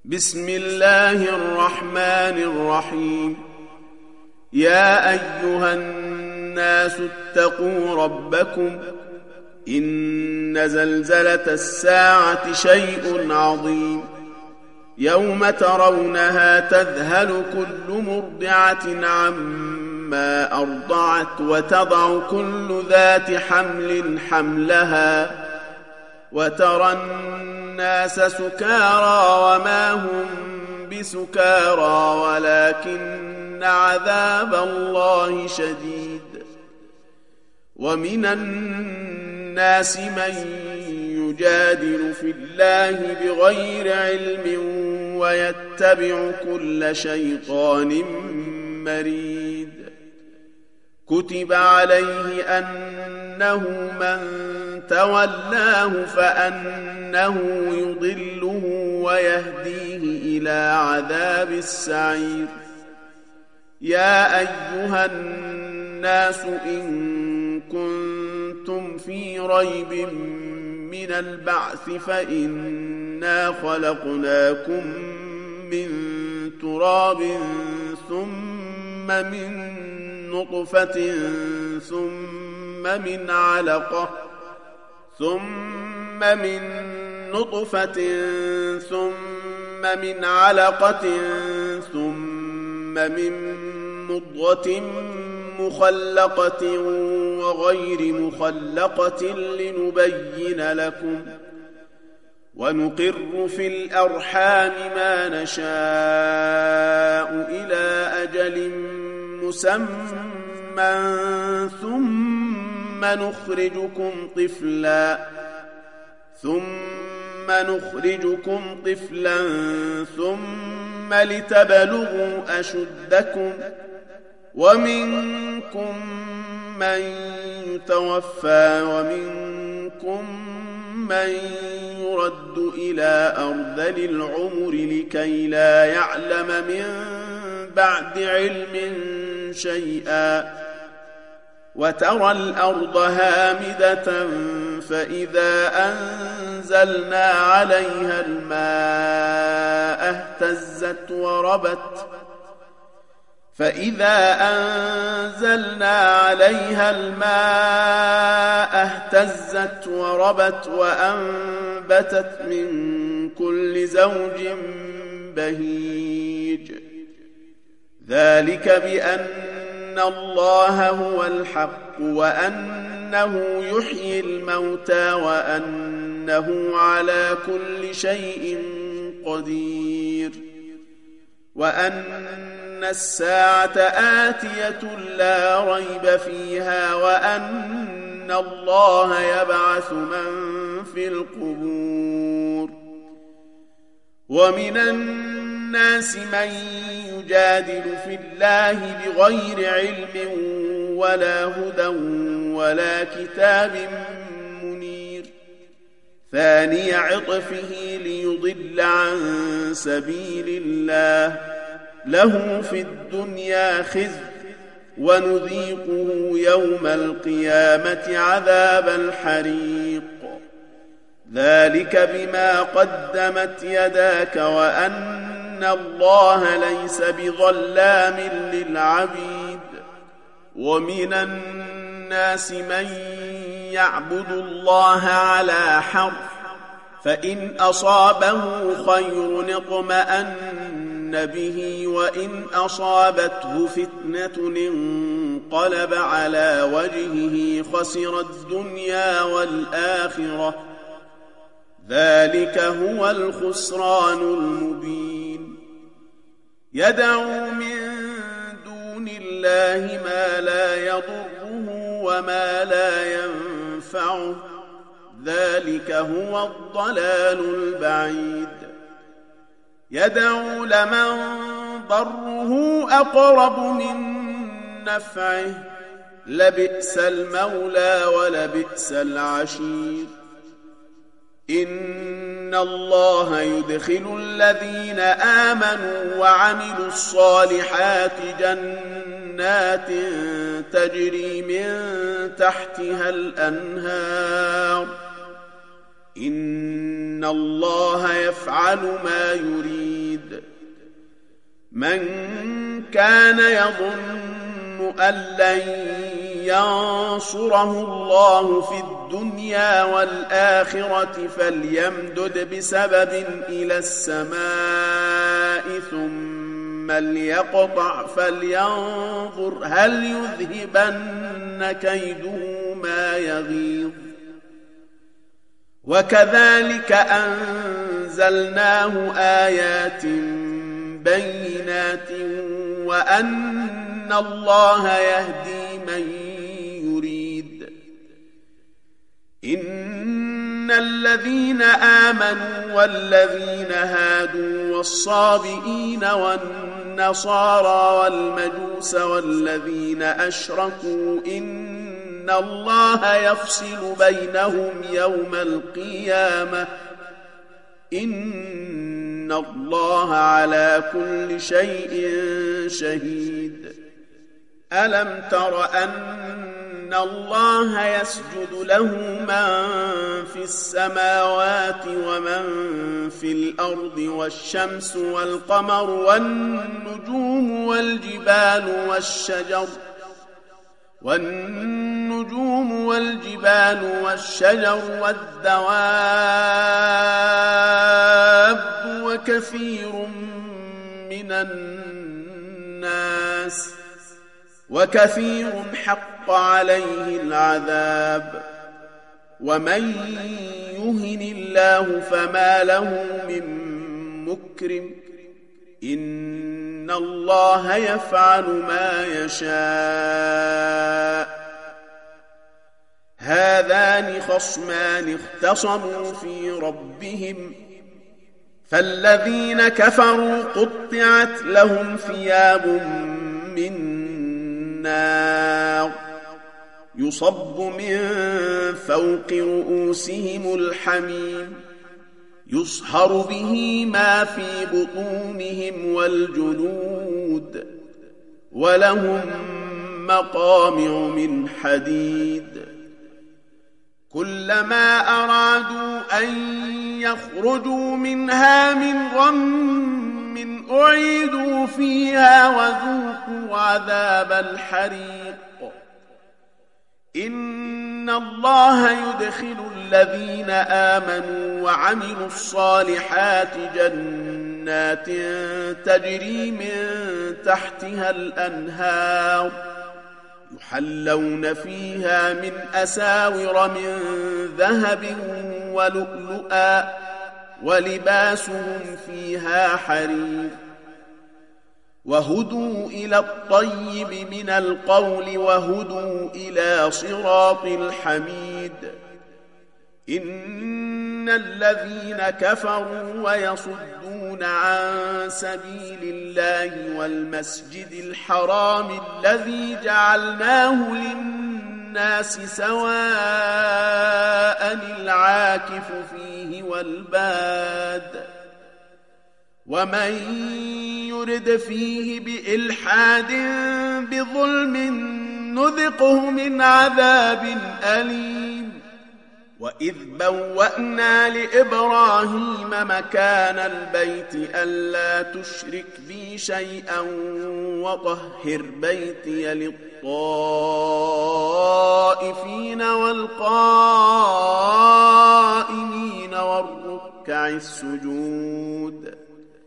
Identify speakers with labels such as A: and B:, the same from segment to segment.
A: بسم الله الرحمن الرحيم. يا أيها الناس اتقوا ربكم إن زلزلة الساعة شيء عظيم. يوم ترونها تذهل كل مرضعة عما أرضعت وتضع كل ذات حمل حملها وترى الناس سكارى وما هم بسكارى ولكن عذاب الله شديد. ومن الناس من يجادل في الله بغير علم ويتبع كل شيطان مريد. كتب عليه أنه من تولاه فأنه يضله ويهديه إلى عذاب السعير. يا أيها الناس إن كنتم في ريب من البعث فإنا خلقناكم من تراب ثم من نطفة ثم من علقة ثم من مضغة مخلقة وغير مخلقة لنبين لكم ونقر في الأرحام ما نشاء إلى أجل مسمى ثم نخرجكم طفلا ثم لتبلغوا أشدكم ومنكم من يتوفى ومنكم من يرد إلى أرذل العمر لكي لا يعلم من بعد علم شيئا. وترى الأرض هامدة فإذا أنزلنا عليها الماء اهتزت وربت وأنبتت من كل زوج بهيج. ذلك بأن الله هو الحق وأنه يحيي الموتى وأنه على كل شيء قدير وأن الساعة آتية لا ريب فيها وأن الله يبعث من في القبور. ومن الناس من يجادل في الله بغير علم ولا هدى ولا كتاب منير. ثاني عطفه ليضل عن سبيل الله له في الدنيا خزي ونذيقه يوم القيامة عذاب الحريق. ذلك بما قدمت يداك وأن الله ليس بظلام للعبيد. ومن الناس من يعبد الله على حرف فإن أصابه خير اطمأن به وإن أصابته فتنة انقلب على وجهه خسر الدنيا والآخرة. ذلك هو الخسران المبين. يدعو من دون الله ما لا يضره وما لا ينفعه. ذلك هو الضلال البعيد. يدعو لمن ضره أقرب من نفعه لبئس المولى ولبئس العشير. إن الله يدخل الذين آمنوا وعملوا الصالحات جنات تجري من تحتها الأنهار إن الله يفعل ما يريد شهيد من كان يظن أن لن ينصره الله في الدنيا والآخرة فليمدد بسبب إلى السماء ثم ليقطع فلينظر هل يذهبن كيده ما يغيظ وكذلك أنزلناه آيات بينات وأن الله يهدي من يريد إن الذين آمنوا والذين هادوا والصابئين والنصارى والمجوس والذين أشركوا إن الله يفصل بينهم يوم القيامة إن الله على كل شيء شهيد ألم تر أن الله يسجد له من في السماوات ومن في الأرض والشمس والقمر والنجوم والجبال والشجر والدواب وكثير حق عليه العذاب ومن يهن الله فما له من مكرم إن الله يفعل ما يشاء هذان خصمان اختصموا في ربهم فالذين كفروا قطعت لهم ثياب من نار يصب من فوق رؤوسهم الحميم يصهر به ما في بطونهم والجلود ولهم مقامع من حديد كلما أرادوا أن يخرجوا منها من غم أعيدوا فيها وذوقوا عذاب الحريق إن الله يدخل الذين آمنوا وعملوا الصالحات جنات تجري من تحتها الأنهار يحلون فيها من أساور من ذهب ولؤلؤا ولباسهم فيها حرير وهدوا إلى الطيب من القول وهدوا إلى صراط الحميد إن الذين كفروا ويصدون عن سبيل الله والمسجد الحرام الذي جعلناه للناس سواء العاكف فيه والباد ومن يرد فيه بإلحاد بظلم نذقه من عذاب أليم وإذ بوأنا لإبراهيم مكان البيت ألا تشرك بي شيئا وطهر بيتي للطائفين والقائمين والركع السجود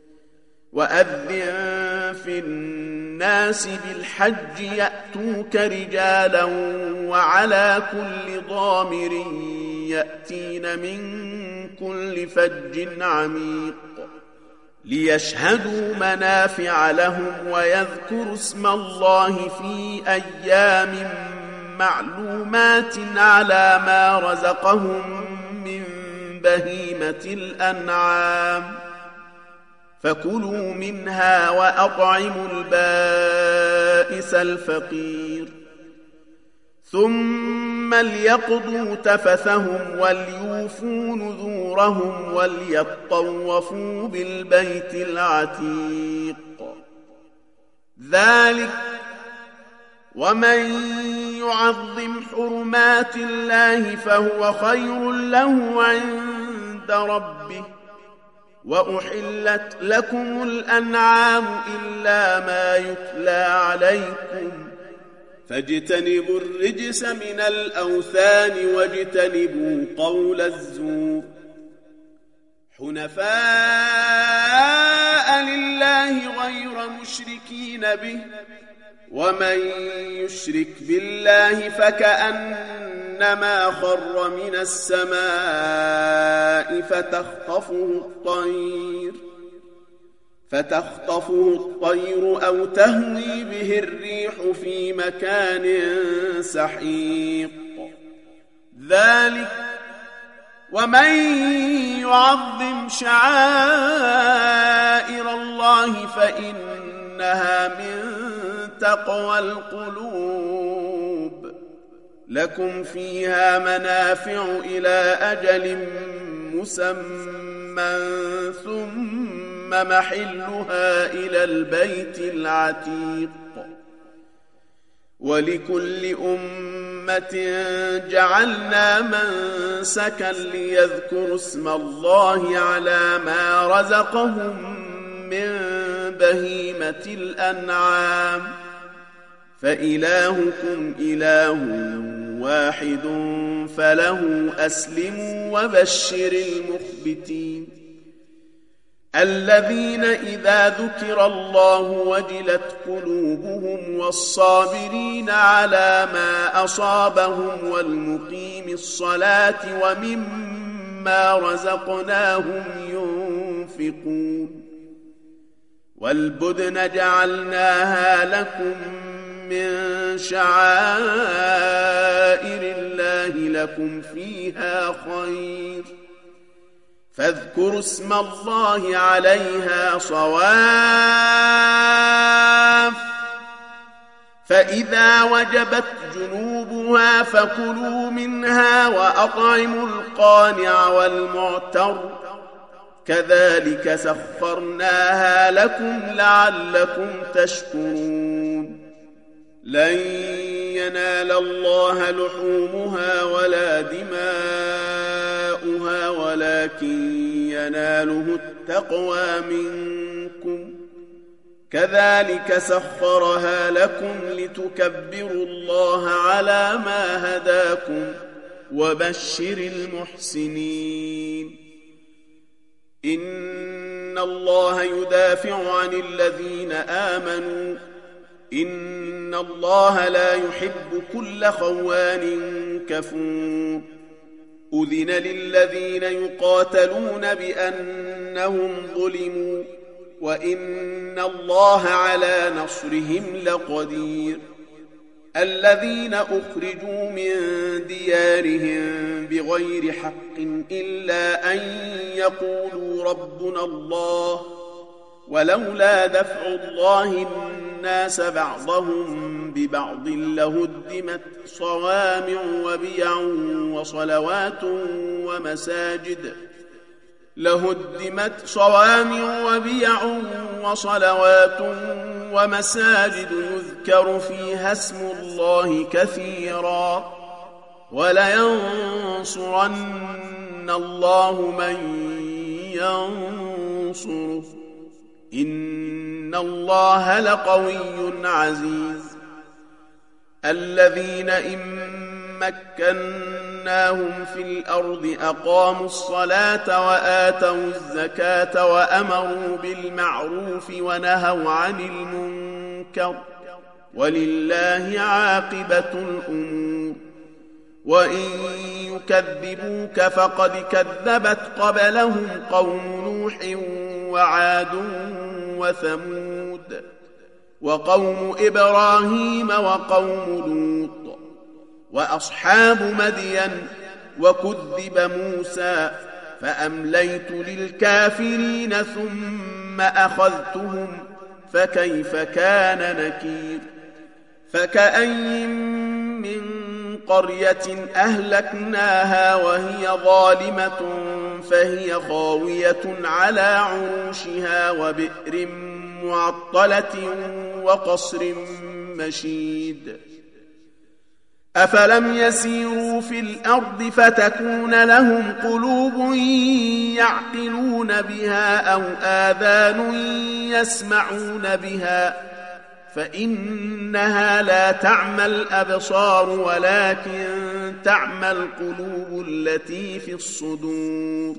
A: وأذن في الناس بالحج يأتوك رجالا وعلى كل ضامر يأتين من كل فج عميق ليشهدوا منافع لهم ويذكروا اسم الله في أيام معلومات على ما رزقهم من بهيمة الأنعام فكلوا منها وأطعموا البائس الفقير ثم ليقضوا تفثهم وليوفوا نذورهم وليطوفوا بالبيت العتيق ذلك ومن يعظم حرمات الله فهو خير له عند ربه وأحلت لكم الأنعام إلا ما يتلى عليكم فاجتنبوا الرجس من الأوثان واجتنبوا قول الزور حنفاء لله غير مشركين به ومن يشرك بالله فكأنما خر من السماء فتخطفه الطير أو تهوي به الريح في مكان سحيق ذلك ومن يعظم شعائر الله فإنها من تقوى القلوب لكم فيها منافع إلى أجل مسمى ثم محلها إلى البيت العتيق ولكل أمة جعلنا منسكا ليذكروا اسم الله على ما رزقهم من بهيمة الأنعام فإلهكم إله واحد فله أسلموا وبشر المخبتين الذين إذا ذكر الله وجلت قلوبهم والصابرين على ما أصابهم والمقيم الصلاة ومما رزقناهم ينفقون والبدن جعلناها لكم من شعائر الله لكم فيها خير فاذكروا اسم الله عليها صواف فإذا وجبت جنوبها فكلوا منها وأطعموا القانع والمعتر كذلك سخرناها لكم لعلكم تشكرون لن ينال الله لحومها ولا دماؤها ولكن يناله التقوى منكم كذلك سخرها لكم لتكبروا الله على ما هداكم وبشر المحسنين إن الله يدافع عن الذين آمنوا إن الله لا يحب كل خوان كفور أذن للذين يقاتلون بأنهم ظلموا وإن الله على نصرهم لقدير الذين أخرجوا من ديارهم بغير حق إلا أن يقولوا ربنا الله ولولا دفع الله الناس بعضهم ببعض لهدمت صوامع وبيع وصلوات ومساجد يذكر فيها اسم الله كثيرا ولينصرن الله من ينصره إن الله لقوي عزيز الذين إن مكناهم في الأرض أقاموا الصلاة وآتوا الزكاة وأمروا بالمعروف ونهوا عن المنكر ولله عاقبة الأمور وإن يكذبوك فقد كذبت قبلهم قوم نوح وعاد وثمود وقوم إبراهيم وقوم لوط وأصحاب مدين وكذب موسى فأمليت للكافرين ثم أخذتهم فكيف كان نكير فكأي من قرية أهلكناها وهي ظالمة فهي خاوية على عروشها وبئر معطلة وقصر مشيد أفلم يسيروا في الأرض فتكون لهم قلوب يعقلون بها أو آذان يسمعون بها فإنها لا تعمى الأبصار ولكن تعمى القلوب التي في الصدور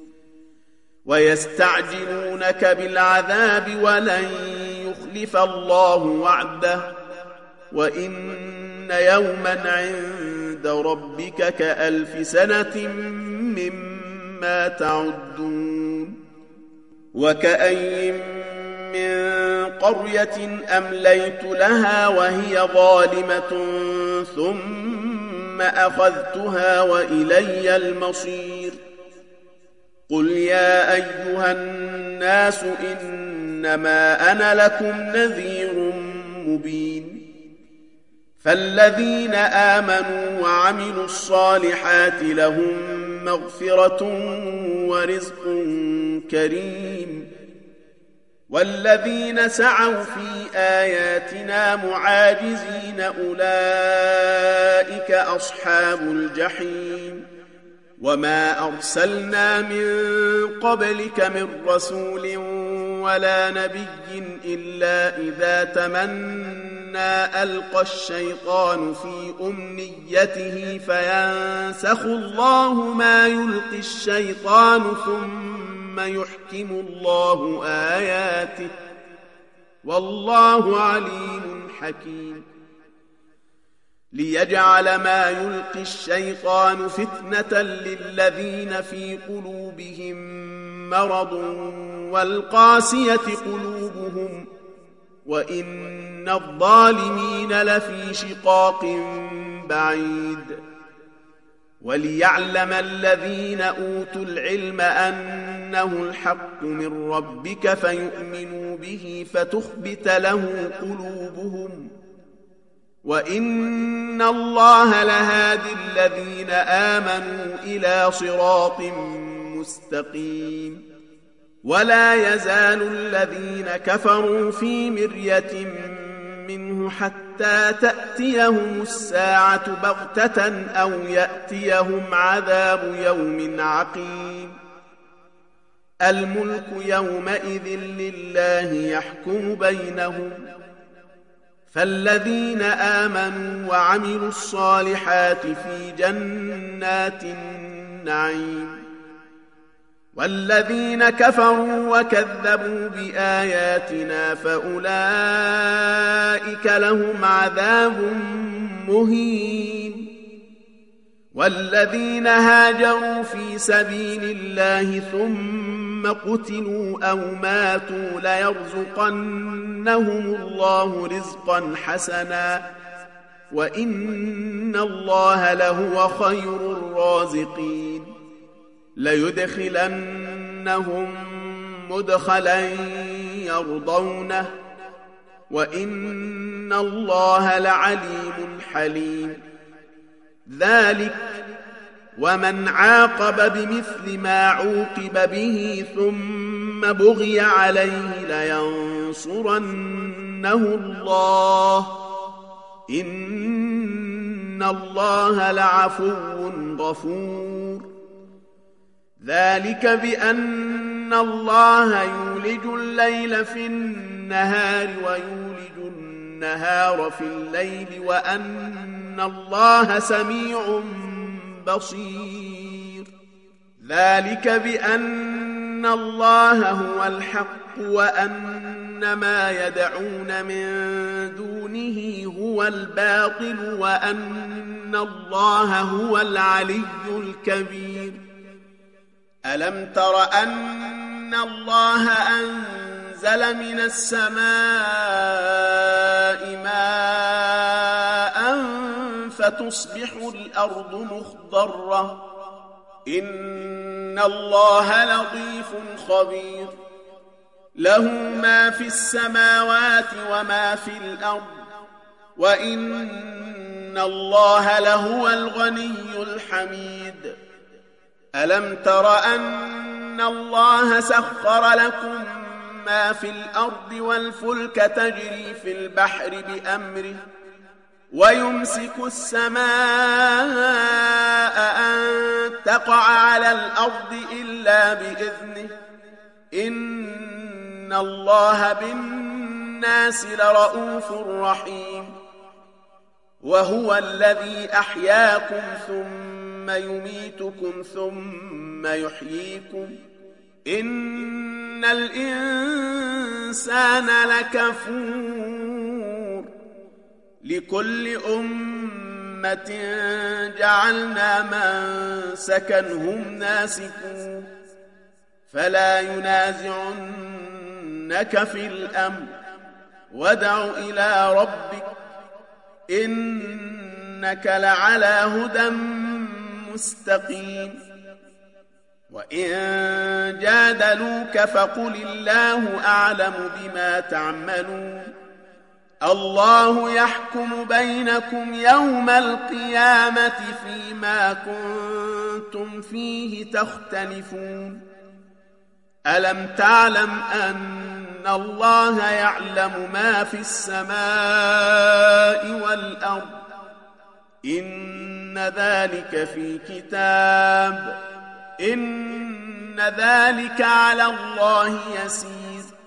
A: ويستعجلونك بالعذاب ولن يخلف الله وعده وإن يوما عند ربك كألف سنة مما تعدون وكأي من قرية أمليت لها وهي ظالمة ثم أخذتها وإلي المصير قل يا أيها الناس إنما أنا لكم نذير مبين فالذين آمنوا وعملوا الصالحات لهم مغفرة ورزق كريم والذين سعوا في آياتنا معاجزين أولئك أصحاب الجحيم وما أرسلنا من قبلك من رسول ولا نبي إلا إذا تمنى ألقى الشيطان في أمنيته فينسخ الله ما يلقي الشيطان ثم يحكم الله آياته والله عليم حكيم ليجعل ما يلقي الشيطان فتنة للذين في قلوبهم مرض والقاسية قلوبهم وإن الظالمين لفي شقاق بعيد وليعلم الذين أوتوا العلم أنه الحق من ربك فيؤمنوا به فتخبت له قلوبهم وإن الله لهادي الذين آمنوا إلى صراط مستقيم ولا يزال الذين كفروا في مرية منه حتى تأتيهم الساعة بغتة أو يأتيهم عذاب يوم عقيم الملك يومئذ لله يحكم بينهم فالذين آمنوا وعملوا الصالحات في جنات النعيم والذين كفروا وكذبوا بآياتنا فأولئك لهم عذاب مهين والذين هاجروا في سبيل الله ثم قتلوا أو ماتوا ليرزقنهم الله رزقا حسنا وإن الله لهو خير الرازقين ليدخلنهم مدخلا يرضونه وإن الله لعليم حليم ذلك ومن عاقب بمثل ما عوقب به ثم بغي عليه لينصرنه الله إن الله لعفو غفور ذلك بأن الله يولج الليل في النهار ويولج النهار في الليل وأن الله سميع بصير ذلك بأن الله هو الحق وأن ما يدعون من دونه هو الباطل وأن الله هو العلي الكبير ألم تر أن الله أنزل من السماء ماء فتصبح الأرض مخضرة إن الله لطيف خبير له ما في السماوات وما في الأرض وإن الله لهو الغني الحميد ألم تر أن الله سخر لكم ما في الأرض والفلك تجري في البحر بأمره ويمسك السماء أن تقع على الأرض إلا بإذنه إن الله بالناس لرؤوف رحيم وهو الذي أحياكم ثم يميتكم ثم يحييكم إن الإنسان لكفور لكل أمة جعلنا منسكا هم ناسكون فلا ينازعنك في الأمر وادع إلى ربك إنك لعلى هدى مستقيم وإن جادلوك فقل الله أعلم بما تعملون الله يحكم بينكم يوم القيامة فيما كنتم فيه تختلفون ألم تعلم أن الله يعلم ما في السماء والأرض إن ذلك في كتاب إن ذلك على الله يسير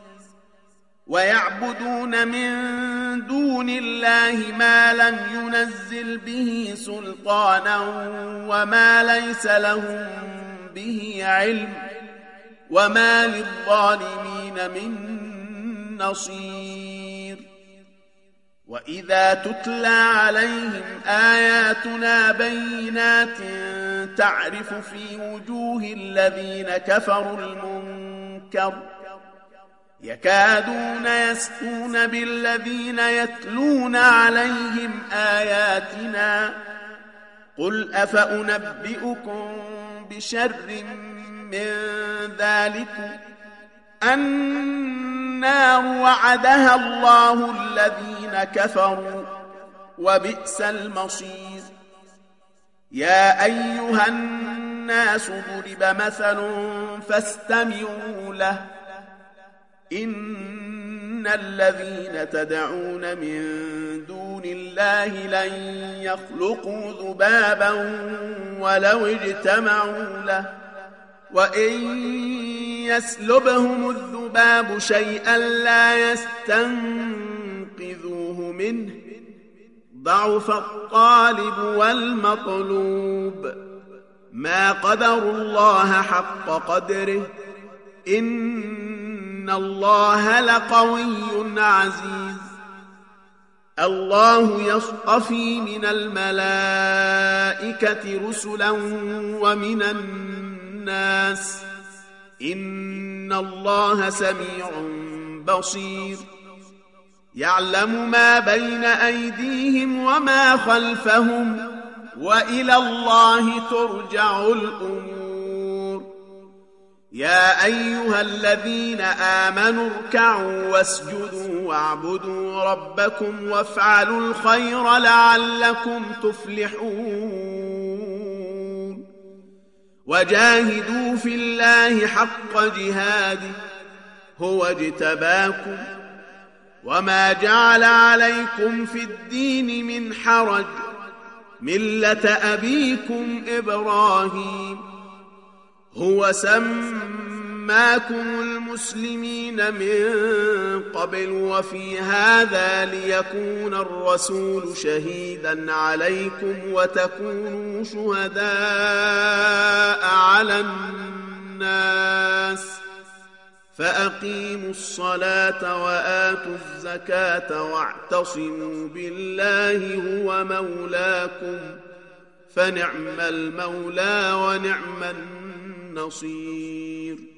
A: ويعبدون من دون الله ما لم ينزل به سلطانا وما ليس لهم به علم وما للظالمين من نصير وإذا تتلى عليهم آياتنا بينات تعرف في وجوه الذين كفروا المنكر يكادون يسقون بالذين يتلون عليهم آياتنا قل أفأنبئكم بشر من ذلكم النار وعدها الله الذين كفروا وبئس المصير يا أيها الناس ضرب مثل فاستمعوا له إن الذين تدعون من دون الله لن يخلقوا ذبابا ولو اجتمعوا له وإن يسلبهم الذباب شيئا لا يستنقذوه منه ضعف الطالب والمطلوب ما قدروا الله حق قدره إن الله لقوي عزيز الله يصطفي من الملائكة رسلا ومن الناس إن الله سميع بصير يعلم ما بين أيديهم وما خلفهم وإلى الله ترجع الأمور يا أيها الذين آمنوا اركعوا واسجدوا واعبدوا ربكم وافعلوا الخير لعلكم تفلحون وجاهدوا في الله حق جهاده هو اجتباكم وما جعل عليكم في الدين من حرج ملة أبيكم إبراهيم هو سماكم المسلمين من قبل وفي هذا ليكون الرسول شهيدا عليكم وتكونوا شهداء على الناس فأقيموا الصلاة وآتوا الزكاة واعتصموا بالله هو مولاكم فنعم المولى ونعم النصير